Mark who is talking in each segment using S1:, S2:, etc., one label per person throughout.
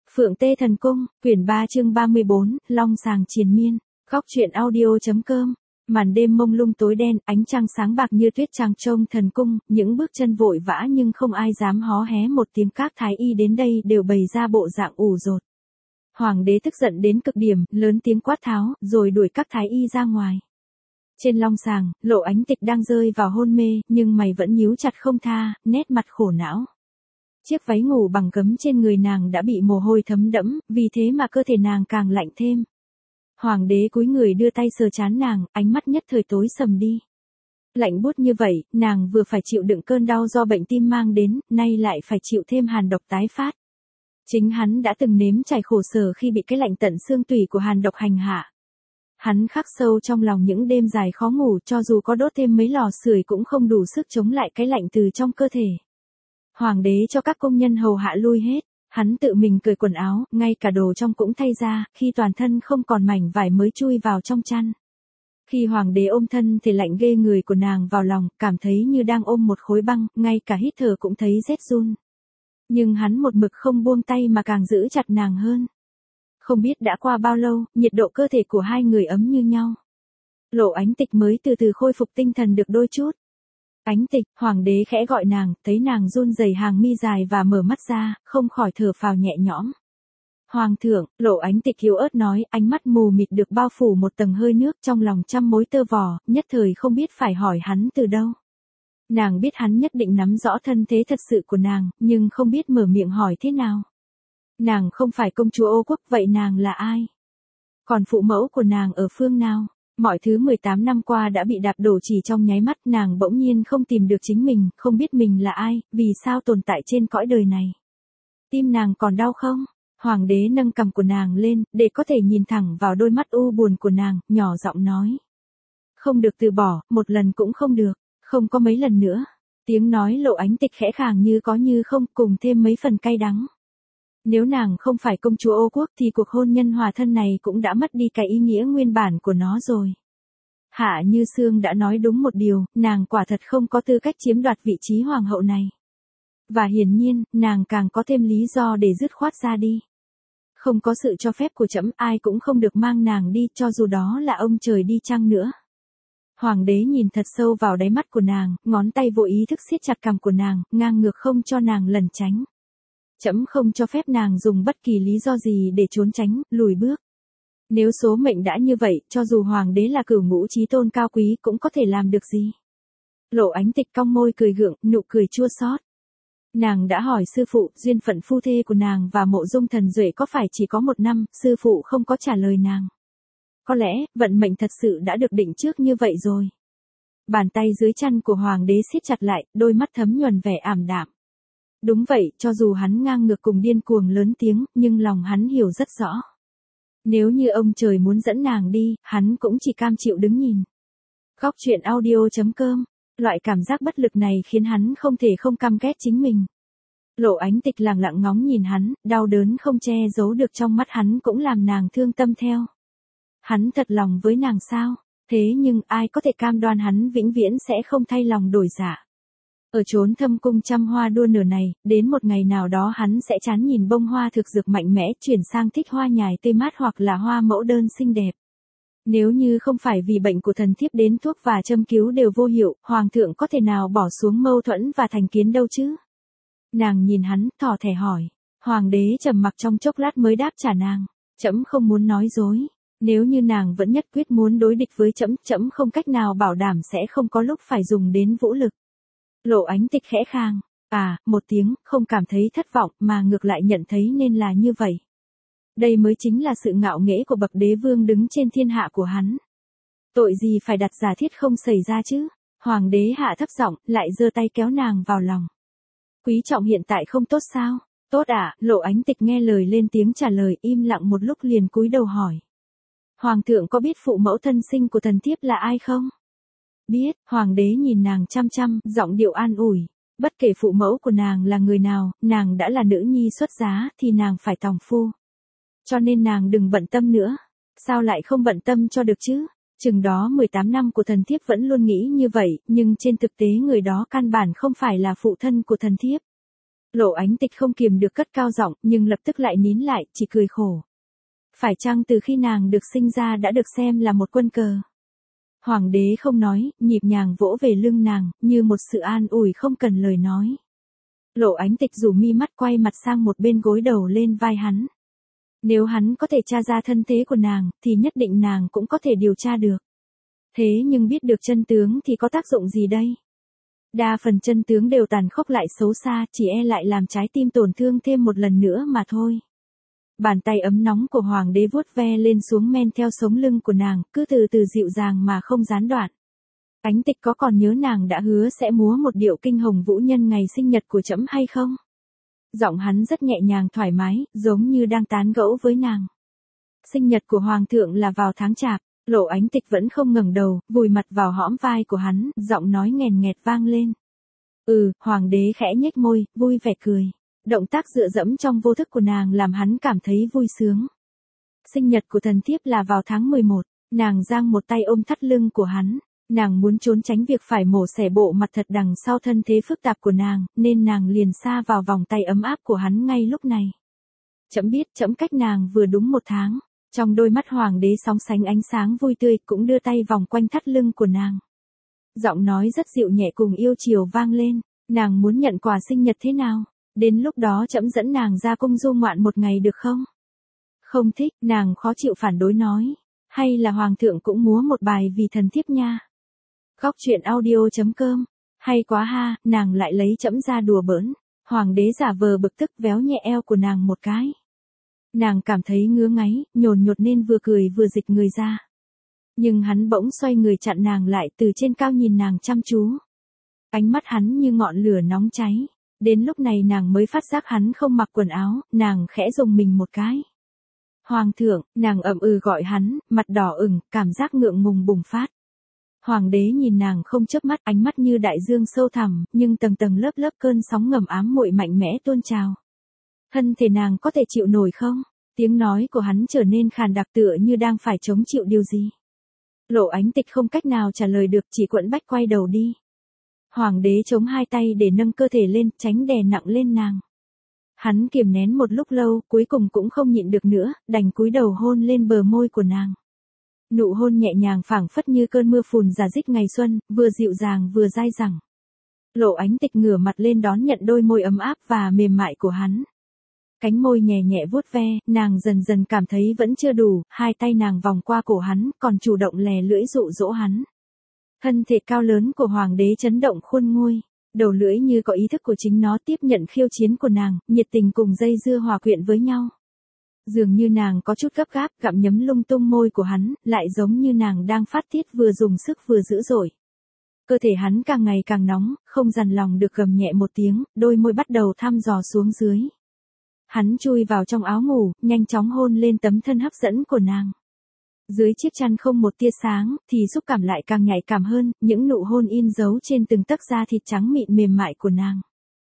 S1: Phượng Tê Thần Cung, quyển 3 chương 34, Long Sàng Triền Miên, Góc truyện audio.com. Màn đêm mông lung tối đen, ánh trăng sáng bạc như tuyết trăng trông thần cung, những bước chân vội vã nhưng không ai dám hó hé một tiếng. Các thái y đến đây đều bày ra bộ dạng ủ rột. Hoàng đế tức giận đến cực điểm, lớn tiếng quát tháo, rồi đuổi các thái y ra ngoài. Trên long sàng, Lộ Ánh Tịch đang rơi vào hôn mê, nhưng mày vẫn nhíu chặt không tha, nét mặt khổ não. Chiếc váy ngủ bằng gấm trên người nàng đã bị mồ hôi thấm đẫm, vì thế mà cơ thể nàng càng lạnh thêm. Hoàng đế cúi người đưa tay sờ trán nàng, ánh mắt nhất thời tối sầm đi. Lạnh buốt như vậy, nàng vừa phải chịu đựng cơn đau do bệnh tim mang đến, nay lại phải chịu thêm hàn độc tái phát. Chính hắn đã từng nếm trải khổ sở khi bị cái lạnh tận xương tủy của hàn độc hành hạ. Hắn khắc sâu trong lòng những đêm dài khó ngủ, cho dù có đốt thêm mấy lò sưởi cũng không đủ sức chống lại cái lạnh từ trong cơ thể. Hoàng đế cho các công nhân hầu hạ lui hết, hắn tự mình cởi quần áo, ngay cả đồ trong cũng thay ra, khi toàn thân không còn mảnh vải mới chui vào trong chăn. Khi hoàng đế ôm thân thể lạnh ghê người của nàng vào lòng, cảm thấy như đang ôm một khối băng, ngay cả hít thở cũng thấy rét run. Nhưng hắn một mực không buông tay mà càng giữ chặt nàng hơn. Không biết đã qua bao lâu, nhiệt độ cơ thể của hai người ấm như nhau. Lộ Ánh Tịch mới từ từ khôi phục tinh thần được đôi chút. Ánh Tịch, hoàng đế khẽ gọi nàng, thấy nàng run rẩy hàng mi dài và mở mắt ra, không khỏi thở phào nhẹ nhõm. Hoàng thượng, Lộ Ánh Tịch yếu ớt nói, ánh mắt mù mịt được bao phủ một tầng hơi nước, trong lòng trăm mối tơ vò, nhất thời không biết phải hỏi hắn từ đâu. Nàng biết hắn nhất định nắm rõ thân thế thật sự của nàng, nhưng không biết mở miệng hỏi thế nào. Nàng không phải công chúa Ô Quốc, vậy nàng là ai? Còn phụ mẫu của nàng ở phương nào? Mọi thứ 18 năm qua đã bị đạp đổ chỉ trong nháy mắt, nàng bỗng nhiên không tìm được chính mình, không biết mình là ai, vì sao tồn tại trên cõi đời này. Tim nàng còn đau không? Hoàng đế nâng cằm của nàng lên, để có thể nhìn thẳng vào đôi mắt u buồn của nàng, nhỏ giọng nói. Không được từ bỏ, một lần cũng không được, không có mấy lần nữa. Tiếng nói Lộ Ánh Tịch khẽ khàng như có như không, cùng thêm mấy phần cay đắng. Nếu nàng không phải công chúa Ô Quốc thì cuộc hôn nhân hòa thân này cũng đã mất đi cái ý nghĩa nguyên bản của nó rồi. Hạ Như Sương đã nói đúng một điều, nàng quả thật không có tư cách chiếm đoạt vị trí hoàng hậu này. Và hiển nhiên, nàng càng có thêm lý do để dứt khoát ra đi. Không có sự cho phép của trẫm, ai cũng không được mang nàng đi, cho dù đó là ông trời đi chăng nữa. Hoàng đế nhìn thật sâu vào đáy mắt của nàng, ngón tay vô ý thức siết chặt cằm của nàng, ngang ngược không cho nàng lẩn tránh. Trẫm không cho phép nàng dùng bất kỳ lý do gì để trốn tránh, lùi bước. Nếu số mệnh đã như vậy, cho dù hoàng đế là cửu ngũ chí tôn cao quý cũng có thể làm được gì. Lộ Ánh Tịch cong môi cười gượng, nụ cười chua xót. Nàng đã hỏi sư phụ, duyên phận phu thê của nàng và Mộ Dung Thần Duệ có phải chỉ có 1 năm, sư phụ không có trả lời nàng. Có lẽ, vận mệnh thật sự đã được định trước như vậy rồi. Bàn tay dưới chăn của hoàng đế siết chặt lại, đôi mắt thấm nhuần vẻ ảm đạm. Đúng vậy, cho dù hắn ngang ngược cùng điên cuồng lớn tiếng, nhưng lòng hắn hiểu rất rõ. Nếu như ông trời muốn dẫn nàng đi, hắn cũng chỉ cam chịu đứng nhìn. Góc truyện audio.com. Loại cảm giác bất lực này khiến hắn không thể không căm ghét chính mình. Lộ Ánh Tịch lặng lặng ngóng nhìn hắn, đau đớn không che giấu được trong mắt hắn cũng làm nàng thương tâm theo. Hắn thật lòng với nàng sao? Thế nhưng ai có thể cam đoan hắn vĩnh viễn sẽ không thay lòng đổi dạ. Ở chốn thâm cung trăm hoa đua nở này, đến một ngày nào đó hắn sẽ chán nhìn bông hoa thực dược mạnh mẽ, chuyển sang thích hoa nhài tươi mát hoặc là hoa mẫu đơn xinh đẹp. Nếu như không phải vì bệnh của thần thiếp đến thuốc và châm cứu đều vô hiệu, hoàng thượng có thể nào bỏ xuống mâu thuẫn và thành kiến đâu chứ? Nàng nhìn hắn, thỏ thẻ hỏi. Hoàng đế trầm mặc trong chốc lát mới đáp trả nàng. Trẫm không muốn nói dối. Nếu như nàng vẫn nhất quyết muốn đối địch với trẫm, trẫm không cách nào bảo đảm sẽ không có lúc phải dùng đến vũ lực. Lộ Ánh Tịch khẽ khàng. Một tiếng, không cảm thấy thất vọng mà ngược lại nhận thấy nên là như vậy. Đây mới chính là sự ngạo nghễ của bậc đế vương đứng trên thiên hạ của hắn. Tội gì phải đặt giả thiết không xảy ra chứ? Hoàng đế hạ thấp giọng, lại giơ tay kéo nàng vào lòng. Quý trọng hiện tại không tốt sao? Tốt ạ, Lộ Ánh Tịch nghe lời lên tiếng trả lời, im lặng một lúc liền cúi đầu hỏi. Hoàng thượng có biết phụ mẫu thân sinh của thần thiếp là ai không? Biết, hoàng đế nhìn nàng chăm chăm, giọng điệu an ủi. Bất kể phụ mẫu của nàng là người nào, nàng đã là nữ nhi xuất giá, thì nàng phải tòng phu. Cho nên nàng đừng bận tâm nữa. Sao lại không bận tâm cho được chứ? Chừng đó 18 năm của thần thiếp vẫn luôn nghĩ như vậy, nhưng trên thực tế người đó căn bản không phải là phụ thân của thần thiếp. Lộ Ánh Tịch không kiềm được cất cao giọng, nhưng lập tức lại nín lại, chỉ cười khổ. Phải chăng từ khi nàng được sinh ra đã được xem là một quân cờ? Hoàng đế không nói, nhịp nhàng vỗ về lưng nàng, như một sự an ủi không cần lời nói. Lộ Ánh Tịch rủ mi mắt quay mặt sang một bên gối đầu lên vai hắn. Nếu hắn có thể tra ra thân thế của nàng, thì nhất định nàng cũng có thể điều tra được. Thế nhưng biết được chân tướng thì có tác dụng gì đây? Đa phần chân tướng đều tàn khốc lại xấu xa, chỉ e lại làm trái tim tổn thương thêm một lần nữa mà thôi. Bàn tay ấm nóng của hoàng đế vuốt ve lên xuống men theo sống lưng của nàng, cứ từ từ dịu dàng mà không gián đoạn. Ánh Tịch có còn nhớ nàng đã hứa sẽ múa một điệu kinh hồng vũ nhân ngày sinh nhật của trẫm hay không? Giọng hắn rất nhẹ nhàng thoải mái, giống như đang tán gẫu với nàng. Sinh nhật của hoàng thượng là vào tháng Chạp. Lộ Ánh Tịch vẫn không ngẩng đầu, vùi mặt vào hõm vai của hắn, giọng nói nghèn nghẹt vang lên. Hoàng đế khẽ nhếch môi, vui vẻ cười. Động tác dựa dẫm trong vô thức của nàng làm hắn cảm thấy vui sướng. Sinh nhật của thần thiếp là vào tháng 11, nàng giang một tay ôm thắt lưng của hắn. Nàng muốn trốn tránh việc phải mổ xẻ bộ mặt thật đằng sau thân thế phức tạp của nàng, nên nàng liền sa vào vòng tay ấm áp của hắn ngay lúc này. Trẫm biết trẫm cách nàng vừa đúng 1 tháng. Trong đôi mắt hoàng đế sóng sánh ánh sáng vui tươi, cũng đưa tay vòng quanh thắt lưng của nàng. Giọng nói rất dịu nhẹ cùng yêu chiều vang lên, nàng muốn nhận quà sinh nhật thế nào? Đến lúc đó trẫm dẫn nàng ra cung du ngoạn một ngày được không? Không thích, nàng khó chịu phản đối nói. Hay là hoàng thượng cũng múa một bài vì thần thiếp nha? Góc truyện audio.com. Hay quá ha, nàng lại lấy trẫm ra đùa bỡn. Hoàng đế giả vờ bực tức véo nhẹ eo của nàng một cái. Nàng cảm thấy ngứa ngáy, nhồn nhột nên vừa cười vừa dịch người ra. Nhưng hắn bỗng xoay người chặn nàng lại, từ trên cao nhìn nàng chăm chú. Ánh mắt hắn như ngọn lửa nóng cháy. Đến lúc này nàng mới phát giác hắn không mặc quần áo, nàng khẽ rùng mình một cái. Hoàng thượng, nàng ậm gọi hắn, mặt đỏ ửng, cảm giác ngượng ngùng bùng phát. Hoàng đế nhìn nàng không chớp mắt, ánh mắt như đại dương sâu thẳm, nhưng tầng tầng lớp lớp cơn sóng ngầm ám muội mạnh mẽ tuôn trào. Thân thể nàng có thể chịu nổi không? Tiếng nói của hắn trở nên khàn đặc tựa như đang phải chống chịu điều gì. Lộ Ánh Tịch không cách nào trả lời được, chỉ quẫn bách quay đầu đi. Hoàng đế chống hai tay để nâng cơ thể lên, tránh đè nặng lên nàng. Hắn kiềm nén một lúc lâu, cuối cùng cũng không nhịn được nữa, đành cúi đầu hôn lên bờ môi của nàng. Nụ hôn nhẹ nhàng phảng phất như cơn mưa phùn rả rích ngày xuân, vừa dịu dàng vừa dai dẳng. Lộ Ánh Tịch ngửa mặt lên đón nhận đôi môi ấm áp và mềm mại của hắn. Cánh môi nhẹ nhẹ vuốt ve, nàng dần dần cảm thấy vẫn chưa đủ, hai tay nàng vòng qua cổ hắn, còn chủ động lè lưỡi dụ dỗ hắn. Thân thể cao lớn của hoàng đế chấn động khuôn ngôi, đầu lưỡi như có ý thức của chính nó tiếp nhận khiêu chiến của nàng, nhiệt tình cùng dây dưa hòa quyện với nhau. Dường như nàng có chút gấp gáp, gặm nhấm lung tung môi của hắn, lại giống như nàng đang phát tiết vừa dùng sức vừa dữ dội. Cơ thể hắn càng ngày càng nóng, không dằn lòng được gầm nhẹ một tiếng, đôi môi bắt đầu thăm dò xuống dưới. Hắn chui vào trong áo ngủ, nhanh chóng hôn lên tấm thân hấp dẫn của nàng. Dưới chiếc chăn không một tia sáng, thì xúc cảm lại càng nhạy cảm hơn, những nụ hôn in dấu trên từng tấc da thịt trắng mịn mềm mại của nàng.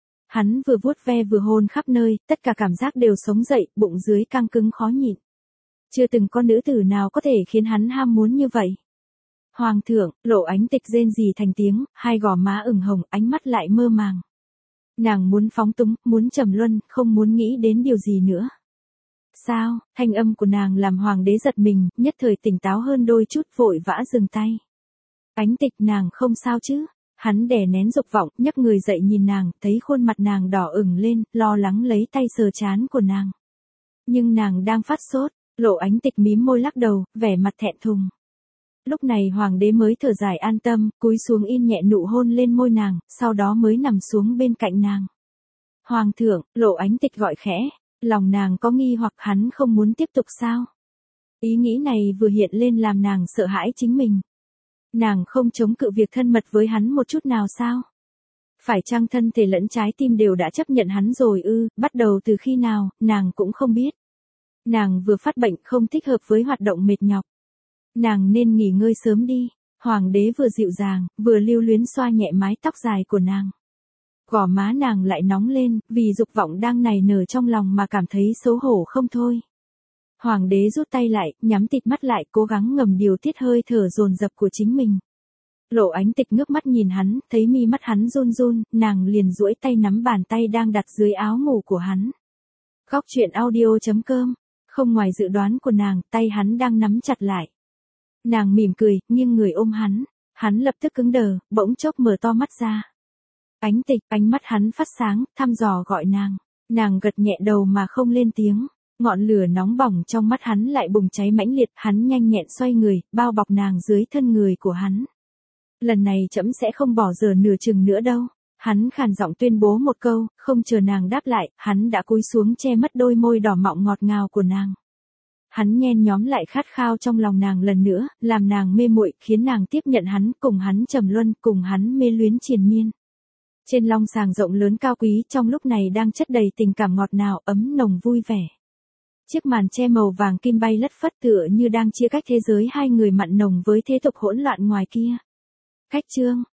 S1: Hắn vừa vuốt ve vừa hôn khắp nơi, tất cả cảm giác đều sống dậy, bụng dưới căng cứng khó nhịn. Chưa từng có nữ tử nào có thể khiến hắn ham muốn như vậy. Hoàng thượng, Lộ Ánh Tịch rên rỉ thành tiếng, hai gò má ửng hồng, ánh mắt lại mơ màng. Nàng muốn phóng túng, muốn trầm luân, không muốn nghĩ đến điều gì nữa. Sao? Thanh âm của nàng làm hoàng đế giật mình, nhất thời tỉnh táo hơn đôi chút, vội vã dừng tay. Ánh Tịch, nàng không sao chứ? Hắn đè nén dục vọng, nhấc người dậy nhìn nàng, thấy khuôn mặt nàng đỏ ửng lên, lo lắng lấy tay sờ trán của nàng. Nhưng nàng đang phát sốt. Lộ Ánh Tịch mím môi lắc đầu, vẻ mặt thẹn thùng. Lúc này hoàng đế mới thở dài an tâm, cúi xuống in nhẹ nụ hôn lên môi nàng, sau đó mới nằm xuống bên cạnh nàng. Hoàng thượng, Lộ Ánh Tịch gọi khẽ, lòng nàng có nghi hoặc hắn không muốn tiếp tục sao? Ý nghĩ này vừa hiện lên làm nàng sợ hãi chính mình. Nàng không chống cự việc thân mật với hắn một chút nào sao? Phải chăng thân thể lẫn trái tim đều đã chấp nhận hắn rồi ư, bắt đầu từ khi nào, nàng cũng không biết. Nàng vừa phát bệnh không thích hợp với hoạt động mệt nhọc. Nàng nên nghỉ ngơi sớm đi. Hoàng đế vừa dịu dàng, vừa lưu luyến xoa nhẹ mái tóc dài của nàng. Gò má nàng lại nóng lên, vì dục vọng đang nảy nở trong lòng mà cảm thấy xấu hổ không thôi. Hoàng đế rút tay lại, nhắm tịt mắt lại, cố gắng ngầm điều tiết hơi thở dồn dập của chính mình. Lộ Ánh Tịch ngước mắt nhìn hắn, thấy mi mắt hắn run run, nàng liền duỗi tay nắm bàn tay đang đặt dưới áo ngủ của hắn. Khóc chuyện audio.com. Không ngoài dự đoán của nàng, tay hắn đang nắm chặt lại. Nàng mỉm cười, nghiêng người ôm hắn lập tức cứng đờ, bỗng chốc mở to mắt ra. Ánh Tịch, ánh mắt hắn phát sáng, thăm dò gọi nàng. Nàng gật nhẹ đầu mà không lên tiếng. Ngọn lửa nóng bỏng trong mắt hắn lại bùng cháy mãnh liệt, hắn nhanh nhẹn xoay người, bao bọc nàng dưới thân người của hắn. Lần này trẫm sẽ không bỏ dở nửa chừng nữa đâu. Hắn khàn giọng tuyên bố một câu, không chờ nàng đáp lại, hắn đã cúi xuống che mất đôi môi đỏ mọng ngọt ngào của nàng. Hắn nhen nhóm lại khát khao trong lòng nàng lần nữa, làm nàng mê muội, khiến nàng tiếp nhận hắn, cùng hắn trầm luân, cùng hắn mê luyến triền miên. Trên long sàng rộng lớn cao quý trong lúc này đang chất đầy tình cảm ngọt ngào, ấm nồng vui vẻ. Chiếc màn che màu vàng kim bay lất phất tựa như đang chia cách thế giới hai người mặn nồng với thế tục hỗn loạn ngoài kia. Khách chương.